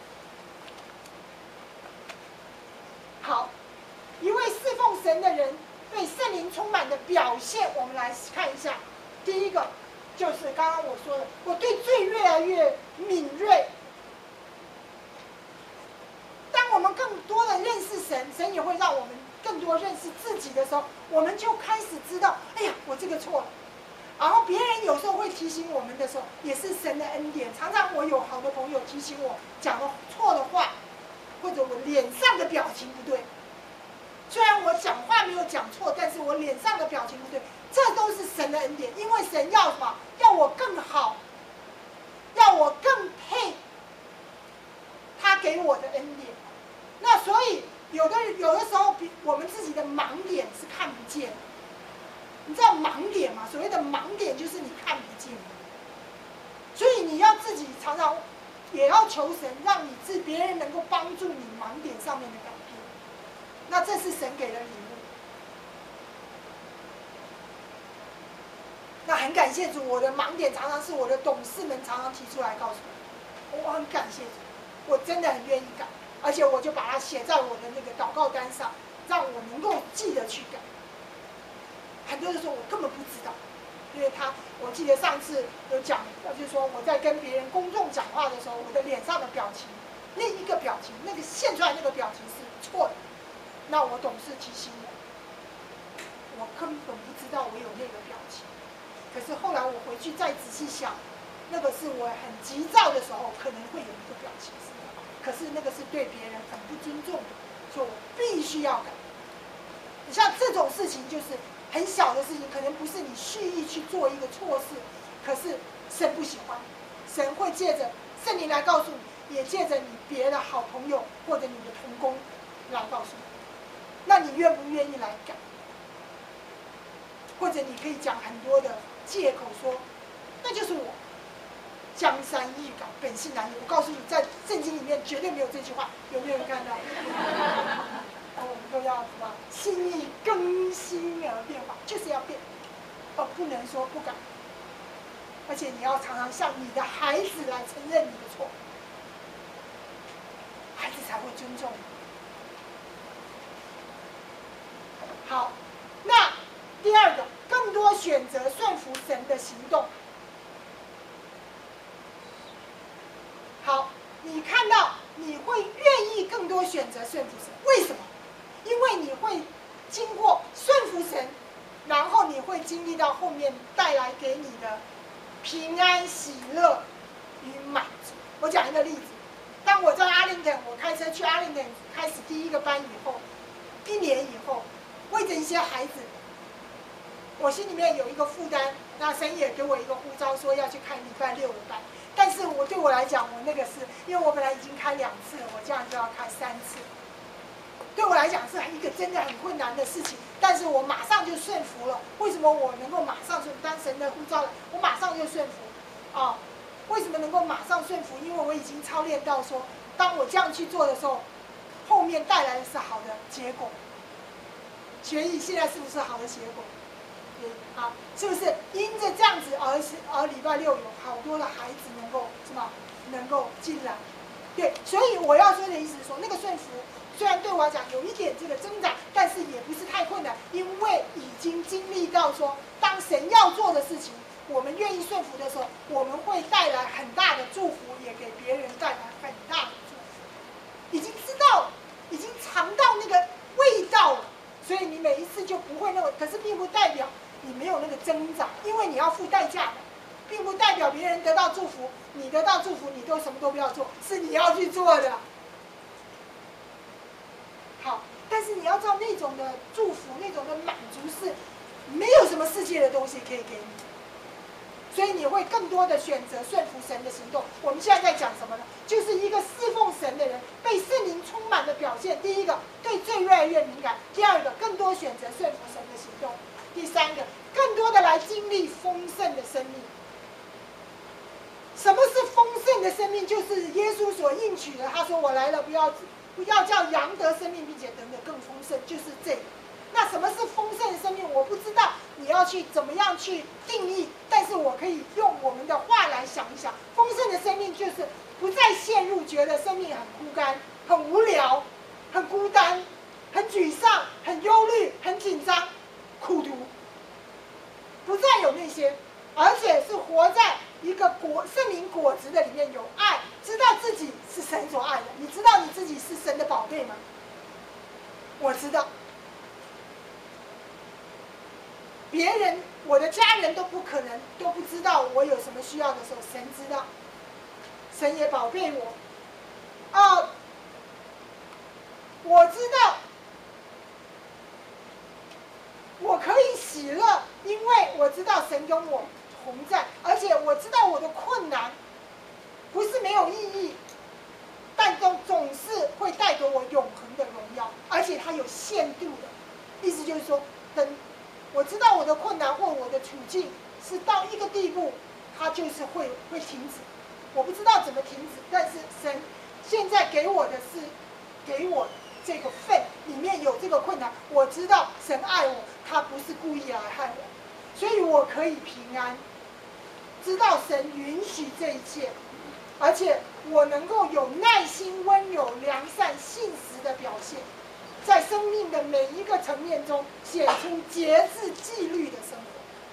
好，一位侍奉神的人被圣灵充满的表现，我们来看一下。第一个就是刚刚我说的，我对罪越来越敏锐。当我们更多的认识神，神也会让我们更多认识自己的时候，我们就开始知道，哎呀，我这个错了。然后别人有时候会提醒我们的时候，也是神的恩典。常常我有好的朋友提醒我讲了错的话，或者我脸上的表情不对。虽然我讲话没有讲错，但是我脸上的表情不对，这都是神的恩典。因为神要什么？要我更好，要我更配他给我的恩典。那所以有的时候，我们自己的盲点是看不见的。你知道盲点吗？所谓的盲点就是你看不见。所以你要自己常常也要求神，让别人能够帮助你盲点上面的改变。那这是神给的礼物。那很感谢主，我的盲点常常是我的董事们常常提出来告诉我，我很感谢主，我真的很愿意改，而且我就把它写在我的那个祷告单上，让我能够记得去改。很多人说我根本不知道，因为我记得上次有讲，就是说我在跟别人公众讲话的时候，我的脸上的表情，那一个表情，那个现出来那个表情是错的。那我董事提醒我根本不知道我有那个表情。可是后来我回去再仔细想，那个是我很急躁的时候可能会有一个表情，可是那个是对别人很不尊重的，所以我必须要改。你像这种事情就是很小的事情，可能不是你蓄意去做一个错事，可是神不喜欢，神会借着圣灵来告诉你，也借着你别的好朋友或者你的同工来告诉你。那你愿不愿意来改？或者你可以讲很多的借口说，那就是我。江山易改，本性难移。我告诉你，在圣经里面绝对没有这句话，有没有人看到？我们都要什么？心意更新而变化，就是要变，不能说不改。而且你要常常向你的孩子来承认你的错，孩子才会尊重你。好，那第二个，更多选择顺服神的行动。好，你看到你会愿意更多选择顺服神，为什么？因为你会经过顺服神，然后你会经历到后面带来给你的平安、喜乐与满足。我讲一个例子，当我在阿灵顿，我开车去阿灵顿开始第一个班以后，1年以后，为着一些孩子，我心里面有一个负担，那神也给我一个呼召，说要去开礼拜6的班。但是对我来讲，我那个是因为我本来已经开2次了，我这样就要开3次。对我来讲是一个真的很困难的事情，但是我马上就顺服了。为什么我能够马上顺服？当神的呼召了，我马上就顺服。为什么能够马上顺服？因为我已经操练到说，当我这样去做的时候，后面带来的是好的结果。学艺现在是不是好的结果？好，是不是因着这样子而礼拜6有好多的孩子能够什么能够进来？对，所以我要说的意思是说，那个顺服虽然对我来讲有一点这个挣扎，但是也不是太困难，因为已经经历到说，当神要做的事情，我们愿意顺服的时候，我们会带来很大的祝福，也给别人带来很大的祝福。已经知道，已经尝到那个味道了，所以你每一次就不会那么。可是并不代表你没有那个挣扎，因为你要付代价的，并不代表别人得到祝福，你得到祝福，你都什么都不要做，是你要去做的。好，但是你要知道，那种的祝福，那种的满足是没有什么世界的东西可以给你，所以你会更多的选择顺服神的行动。我们现在在讲什么呢？就是一个侍奉神的人被圣灵充满的表现。第一个，对罪越来越敏感；第二个，更多选择顺服神的行动；第三个，更多的来经历丰盛的生命。什么是丰盛的生命？就是耶稣所应许的，他说：“我来了，不要不要叫羊得生命，并且等得更丰盛，就是这个。那什么是丰盛的生命？我不知道你要去怎么样去定义，但是我可以用我们的话来想一想，丰盛的生命就是不再陷入觉得生命很枯干、很无聊、很孤单、很沮丧、很忧虑、很紧张、苦读，不再有那些，而且是活在一个圣灵果子的里面，有爱，知道自己是神所爱的。你知道你自己是神的宝贝吗？我知道。别人，我的家人都不可能都不知道我有什么需要的时候，神知道，神也宝贝我。我知道我可以喜乐，因为我知道神跟我同在，而且我知道我的困难不是没有意义，但总是会带给我永恒的荣耀，而且它有限度的。意思就是说，等我知道我的困难或我的处境是到一个地步，它就是会停止。我不知道怎么停止，但是神现在给我的是给我这个份里面有这个困难，我知道神爱我，他不是故意来害我，所以我可以平安，知道神允许这一切，而且我能够有耐心、温柔、良善、信实的表现，在生命的每一个层面中显出节制、纪律的生活。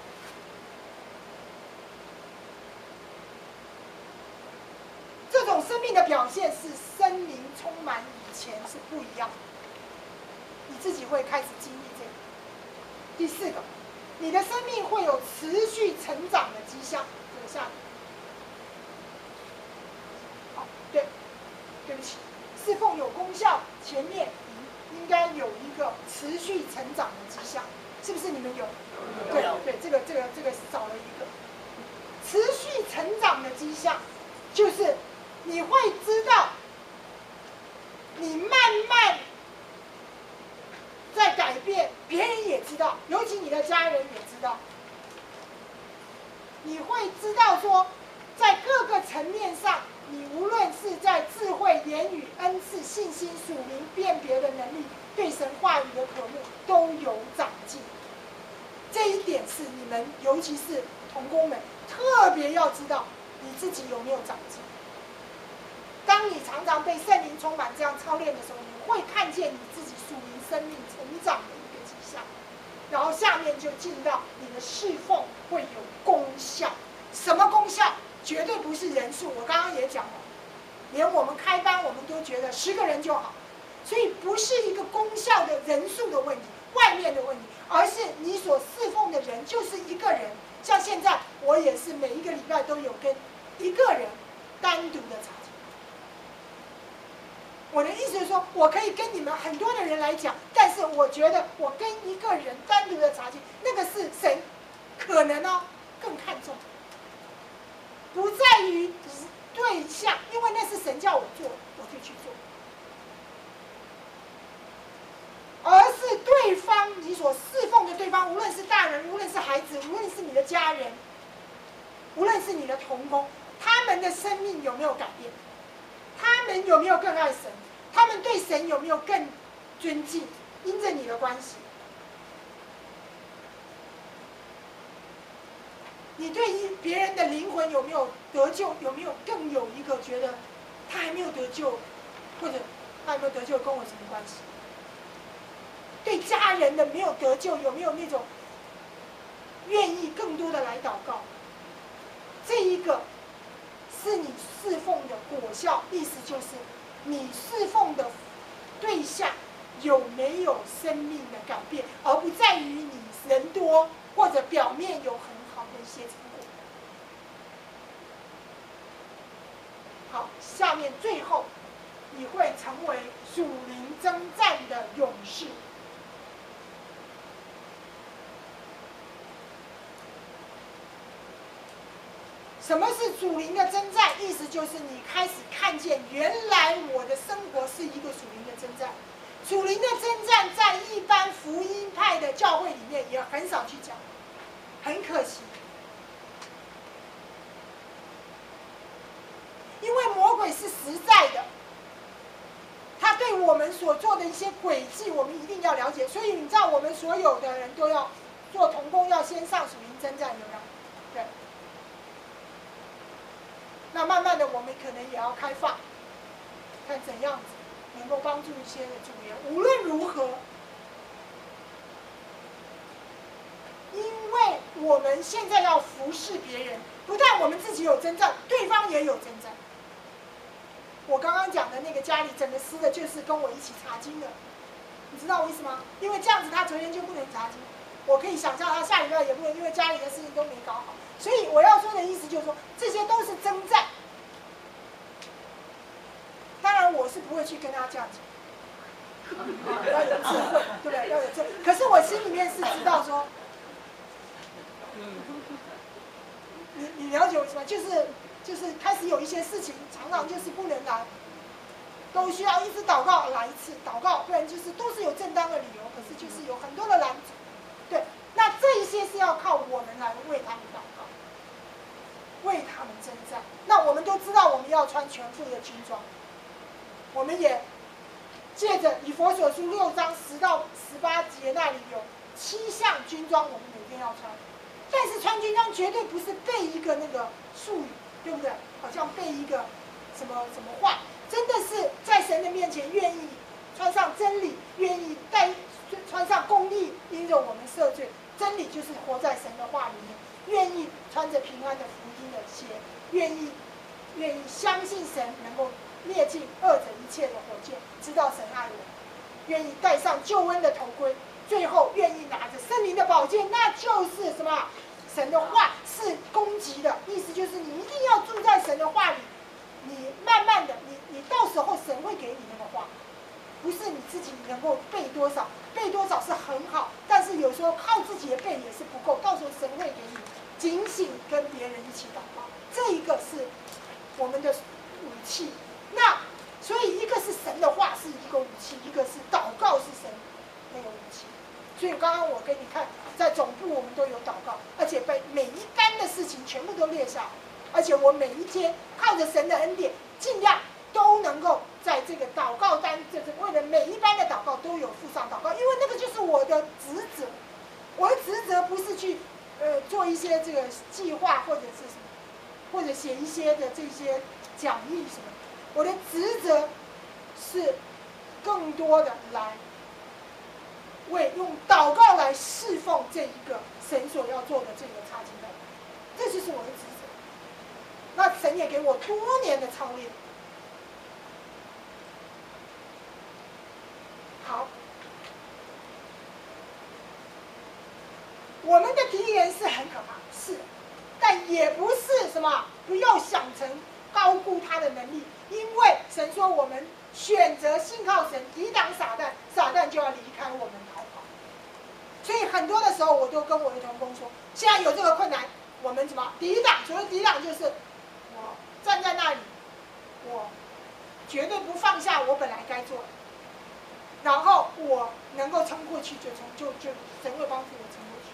这种生命的表现是生灵充满以前是不一样的，你自己会开始经历这个。第四个，你的生命会有持续成长的迹象。这个下面，好，对不起，侍奉有功效，前面应该有一个持续成长的迹象，是不是你们有？对，这个少了一个。持续成长的迹象，就是你会知道，你慢慢在改变，别人也知道，尤其你的家人也知道。你会知道说，在各个层面上，你无论是在智慧、言语、恩赐、信心、属灵辨别的能力，对神话语的渴慕，都有长进。这一点是你们，尤其是同工们，特别要知道你自己有没有长进。当你常常被圣灵充满这样操练的时候，你会看见你自己属灵生命成长的一个迹象。然后下面就进到你的侍奉会有功效。什么功效？绝对不是人数。我刚刚也讲了，连我们开班我们都觉得10个人就好，所以不是一个功效的人数的问题，外面的问题，而是你所侍奉的人就是一个人。像现在我也是每一个礼拜都有跟一个人单独的查经。我的意思是说，我可以跟你们很多的人来讲，但是我觉得我跟一个人单独的查经，那个是神可能更看重，不在于对象，因为那是神叫我做，我就去做，而是对方你所侍奉的对方，无论是大人，无论是孩子，无论是你的家人，无论是你的同工，他们的生命有没有改变？他们有没有更爱神？他们对神有没有更尊敬？因着你的关系，你对别人的灵魂有没有得救？有没有更有一个觉得他还没有得救，或者他有没有得救跟我什么关系？对家人的没有得救，有没有那种愿意更多的来祷告？这一个是你侍奉的果效，意思就是你侍奉的对象有没有生命的改变，而不在于你人多或者表面有很好的一些成果。好，下面最后你会成为属灵征战的勇士。什么是属灵的征战？意思就是你开始看见，原来我的生活是一个属灵的征战。属灵的征战在一般福音派的教会里面也很少去讲，很可惜。因为魔鬼是实在的，他对我们所做的一些轨迹，我们一定要了解。所以你知道，我们所有的人都要做同工，要先上属灵征战，有没有？对。那慢慢的，我们可能也要开放，看怎样子能够帮助一些的组员。无论如何，因为我们现在要服侍别人，不但我们自己有征战，对方也有征战。我刚刚讲的那个家里整个撕的，就是跟我一起查经的，你知道我意思吗？因为这样子，他昨天就不能查经，我可以想象他下礼拜也不能，因为家里的事情都没搞好。所以我要说的意思就是说，这些都是征战。当然，我是不会去跟他这样讲，要有智慧，对不对？要有智慧。可是我心里面是知道说，你了解我意思吗？就是开始有一些事情，常常就是不能来，都需要一直祷告来一次祷告，不然就是都是有正当的理由，可是就是有很多的拦阻。对，那这一些是要靠我们来为他们祷告，为他们征战。那我们都知道我们要穿全副的军装，我们也借着以弗所书6章10到18节那里有7项军装，我们每天要穿。但是穿军装绝对不是背一个那个术语，对不对？好像背一个什么话，真的是在神的面前愿意穿上真理，愿意穿上公义，因着我们赦罪。真理就是活在神的话里面，愿意穿着平安的福音的鞋，愿意相信神能够灭尽恶者一切的火箭，知道神爱我，愿意戴上救恩的头盔，最后愿意拿着圣灵的宝剑，那就是什么？神的话是攻击的，意思就是你一定要住在神的话里，你慢慢的，你到时候神会给你那个话，不是你自己能够背多少，背多少是很好，但是有时候靠自己的背也是不够，到时候神会给你警醒，跟别人一起祷告，这一个是我们的武器。那所以一个是神的话是一个武器，一个是祷告是神那个武器。所以刚刚我给你看，在总部我们都有祷告，而且被每一单的事情全部都列下来，而且我每一天靠着神的恩典，尽量都能够在这个祷告单，就是为了每一班的祷告都有附上祷告，因为那个就是我的职责。我的职责不是去做一些这个计划或者是什么，或者写一些的这些讲义什么，我的职责是更多的来为用祷告来侍奉这一个神所要做的这个查经的，这就是我的职责。那神也给我多年的操练。好，我们的敌人是很可怕，是，但也不是什么，不要想成高估他的能力，因为神说我们选择信靠神，抵挡撒旦，撒旦就要离开我们逃跑。所以很多的时候，我都跟我的同工说，现在有这个困难，我们怎么抵挡？所谓抵挡，就是我站在那里，我绝对不放下我本来该做的，然后我能够撑过去就神会帮助我撑过去。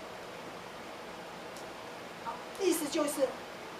好，意思就是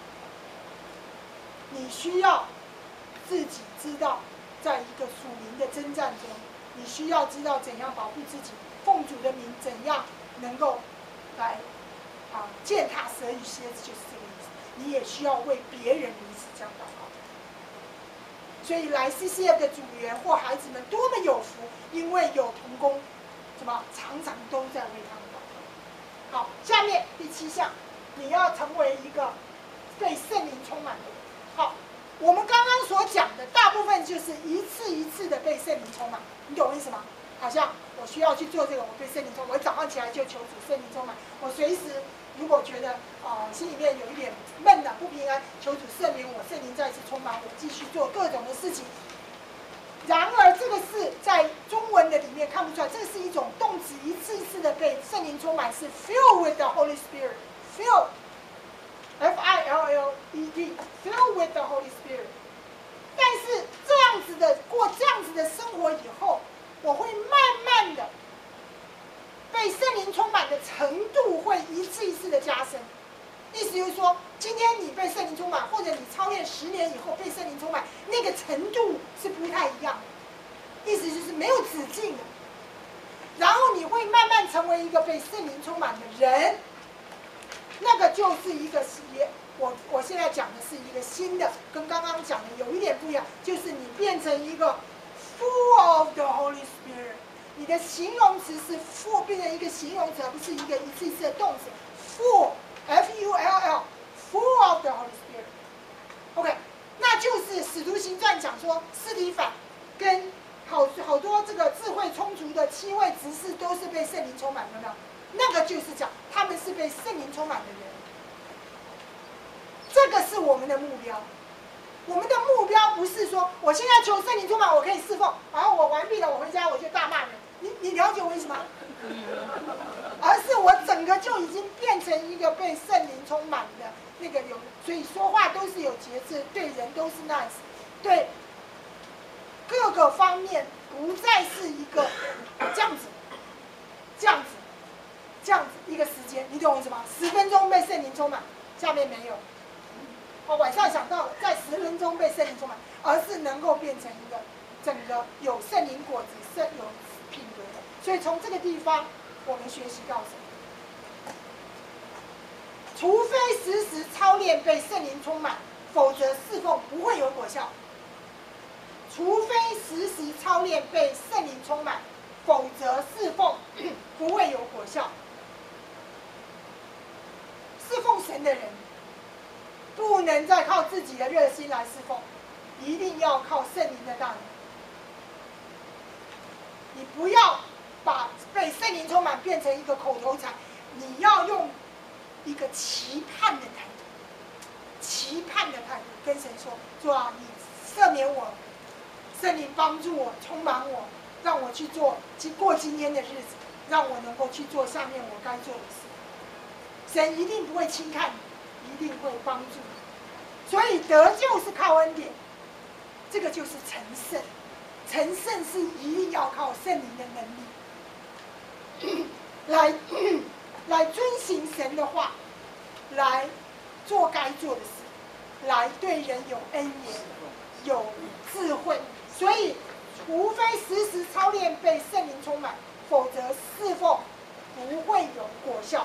你需要自己知道，在一个属灵的征战中，你需要知道怎样保护自己，奉主的名怎样能够来践踏蛇与蝎子，就是这个意思。你也需要为别人如此这样祷告。所以来 CCF 的组员或孩子们多么有福，因为有同工，常常都在为他们祷告。好，下面第7项，你要成为一个被圣灵充满的人。好，我们刚刚所讲的大部分就是一次一次的被圣灵充满，你懂我意思吗？好像我需要去做这个，我被圣灵充满，我早上起来就求主圣灵充满，我随时如果觉得心里面有一点闷的不平安，求主圣灵我，圣灵再次充满我，继续做各种的事情。然而这个是在中文的里面看不出来，这是一种动词，一次一次的被圣灵充满，是 fill with the Holy Spirit，fill F-I-L-L-E-D，fill with the Holy Spirit。但是这样子的过这样子的生活以后，我会慢慢的被圣灵充满的程度会一次一次的加深。意思就是说，今天你被圣灵充满，或者你操练10年以后被圣灵充满，那个程度是不太一样的。 意思就是没有止境的。然后你会慢慢成为一个被圣灵充满的人，那个就是一个我现在讲的是一个新的，跟刚刚讲的有一点不一样，就是你变成一个 full of the Holy Spirit， 你的形容词是 full 变成一个形容词，而不是一个一次一次的动词 ，full F-U-L-L full of the Holy Spirit。OK， 那就是使徒行传讲说，司提反跟好多这个智慧充足的7位执事都是被圣灵充满的，那个就是讲他们是被圣灵充满的人。这个是我们的目标。我们的目标不是说我现在求圣灵充满，我可以侍奉，然后我完毕了，我回家我就大骂人。你了解我意思吗？而是我整个就已经变成一个被圣灵充满的那个有，所以说话都是有节制，对人都是 nice， 对各个方面不再是一个这样子一个时间，你懂我意思吗？10分钟被圣灵充满，下面没有。晚上想到了，在10分钟被圣灵充满，而是能够变成一个整个有圣灵果子、有品格的。所以从这个地方，我们学习到什么？除非时时操练被圣灵充满，否则侍奉不会有果效。除非时时操练被圣灵充满，否则侍奉不会有果效。侍奉神的人，不能再靠自己的热心来侍奉，一定要靠圣灵的大能。你不要把被圣灵充满变成一个口头禅，你要用一个期盼的态度跟神说：主啊，你赦免我，圣灵帮助我，充满我，让我去过今天的日子，让我能够去做下面我该做的事。神一定不会轻看你，一定会帮助你。所以得救是靠恩典，这个就是成圣。成圣是一定要靠圣灵的能力，来遵行神的话，来做该做的事，来对人有恩言，有智慧。所以，除非时时操练被圣灵充满，否则侍奉不会有果效。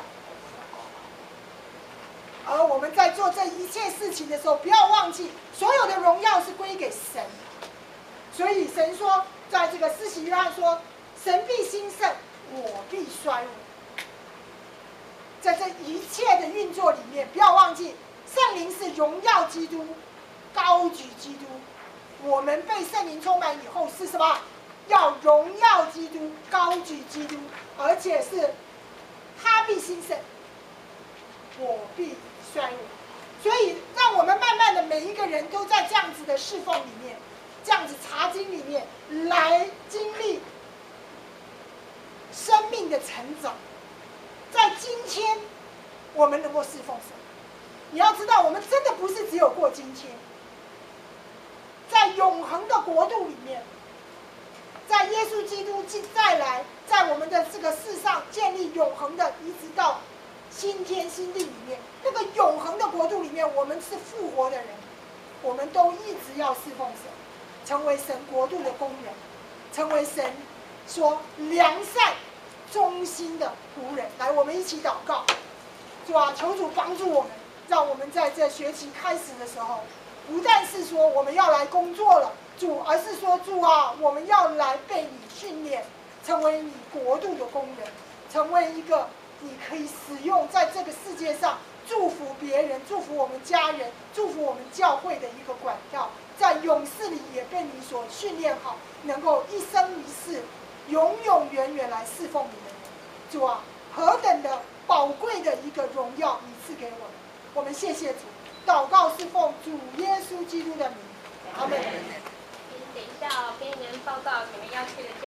而我们在做这一切事情的时候，不要忘记，所有的荣耀是归给神。所以神说，在这个施洗约翰说：“神必兴盛，我必衰微。”在这一切的运作里面，不要忘记，圣灵是荣耀基督，高举基督。我们被圣灵充满以后是什么？要荣耀基督，高举基督，而且是他必兴盛，我必衰微。所以，让我们慢慢的每一个人都在这样子的侍奉里面，这样子查经里面来经历生命的成长。在今天，我们能够侍奉神。你要知道，我们真的不是只有过今天，在永恒的国度里面，在耶稣基督再来，在我们的这个世上建立永恒的，一直到新天新地里面，那个永恒的国度里面，我们是复活的人，我们都一直要侍奉神，成为神国度的工人，成为神说良善忠心的仆人。来，我们一起祷告。主啊，求主帮助我们，让我们在这学期开始的时候，不但是说我们要来工作了，主，而是说主啊，我们要来被你训练，成为你国度的工人，成为一个你可以使用在这个世界上祝福别人、祝福我们家人、祝福我们教会的一个管道，在永世里也被你所训练好，能够一生一世、永永远远来侍奉你的人。主啊，何等的宝贵的一个荣耀你赐给我们，我们谢谢主。祷告是奉主耶稣基督的名，阿门。 等一下哦，跟你们报告你们要去的。